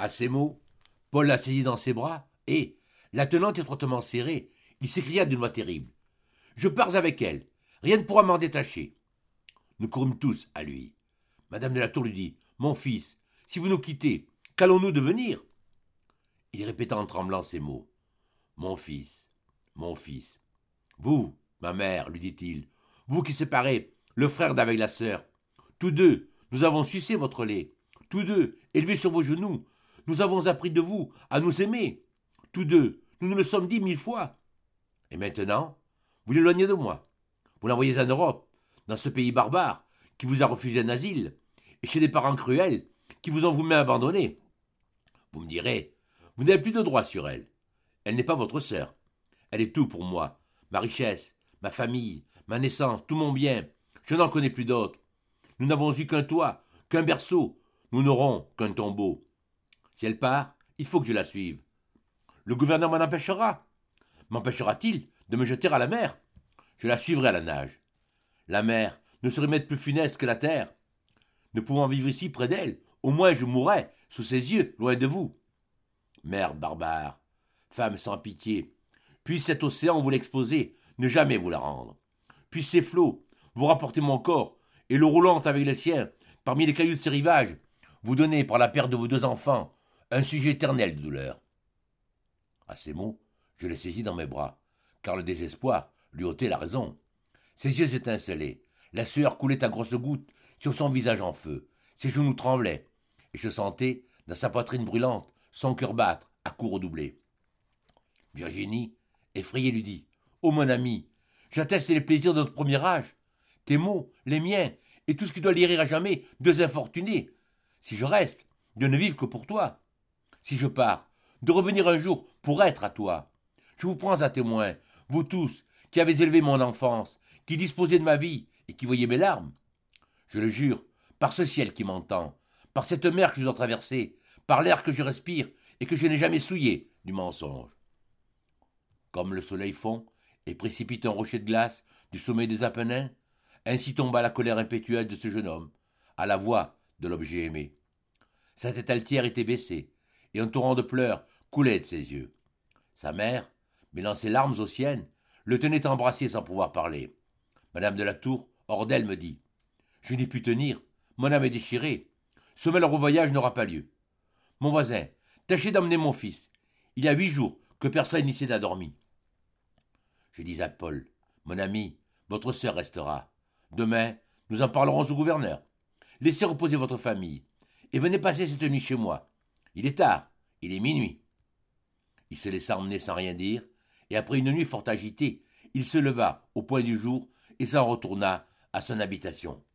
À ces mots, Paul la saisit dans ses bras et, la tenant étroitement serrée, il s'écria d'une voix terrible. Je pars avec elle. Rien ne pourra m'en détacher. Nous courûmes tous à lui. Madame de la Tour lui dit. Mon fils, si vous nous quittez, qu'allons-nous devenir? Il répéta en tremblant ces mots. Mon fils, mon fils. Vous, ma mère, lui dit-il, vous qui séparez le frère d'avec la sœur, tous deux, nous avons sucé votre lait. Tous deux, élevés sur vos genoux, nous avons appris de vous à nous aimer. Tous deux, nous nous le sommes dit 1000 fois. Et maintenant, vous l'éloignez de moi. Vous l'envoyez en Europe, dans ce pays barbare, qui vous a refusé un asile, et chez des parents cruels, qui vous ont vous-même abandonné. Vous me direz, vous n'avez plus de droit sur elle. Elle n'est pas votre sœur. Elle est tout pour moi. Ma richesse, ma famille, ma naissance, tout mon bien. Je n'en connais plus d'autres. Nous n'avons eu qu'un toit, qu'un berceau. Nous n'aurons qu'un tombeau. Si elle part, il faut que je la suive. Le gouverneur m'en empêchera. M'empêchera-t-il de me jeter à la mer? Je la suivrai à la nage. La mer ne serait mettre plus funeste que la terre. Ne pouvant vivre ici près d'elle, au moins je mourrais sous ses yeux, loin de vous. Mère barbare, femme sans pitié, puisse cet océan vous l'exposer, ne jamais vous la rendre. Puisse ces flots vous rapporter mon corps, et l'eau roulante avec le sien, parmi les cailloux de ces rivages, vous donner, par la perte de vos 2 enfants, un sujet éternel de douleur. À ces mots, je le saisis dans mes bras, car le désespoir lui ôtait la raison. Ses yeux étincelaient, la sueur coulait à grosses gouttes sur son visage en feu, ses genoux tremblaient, et je sentais, dans sa poitrine brûlante, son cœur battre à coups redoublés. Virginie, effrayée, lui dit « Ô mon ami, j'atteste les plaisirs de notre premier âge. Tes mots, les miens, et tout ce qui doit lier à jamais 2 infortunés. Si je reste, de ne vivre que pour toi. Si je pars, de revenir un jour pour être à toi. Je vous prends à témoin, vous tous, qui avez élevé mon enfance, qui disposez de ma vie et qui voyez mes larmes. Je le jure, par ce ciel qui m'entend, par cette mer que je dois traverser, par l'air que je respire et que je n'ai jamais souillé du mensonge. » Comme le soleil fond et précipite un rocher de glace du sommet des Apennins, ainsi tomba la colère impétueuse de ce jeune homme, à la voix de l'objet aimé. Sa tête altière était baissée, et un torrent de pleurs coulait de ses yeux. Sa mère, mêlant ses larmes aux siennes, le tenait embrassé sans pouvoir parler. Madame de la Tour, hors d'elle, me dit « Je n'ai pu tenir, mon âme est déchirée. Ce malheureux voyage n'aura pas lieu. Mon voisin, tâchez d'emmener mon fils. Il y a 8 jours que personne n'ici n'a dormi. » Je dis à Paul, mon ami, votre sœur restera. Demain, nous en parlerons au gouverneur. Laissez reposer votre famille, et venez passer cette nuit chez moi. Il est tard, il est minuit. Il se laissa emmener sans rien dire, et après une nuit fort agitée, il se leva au point du jour et s'en retourna à son habitation.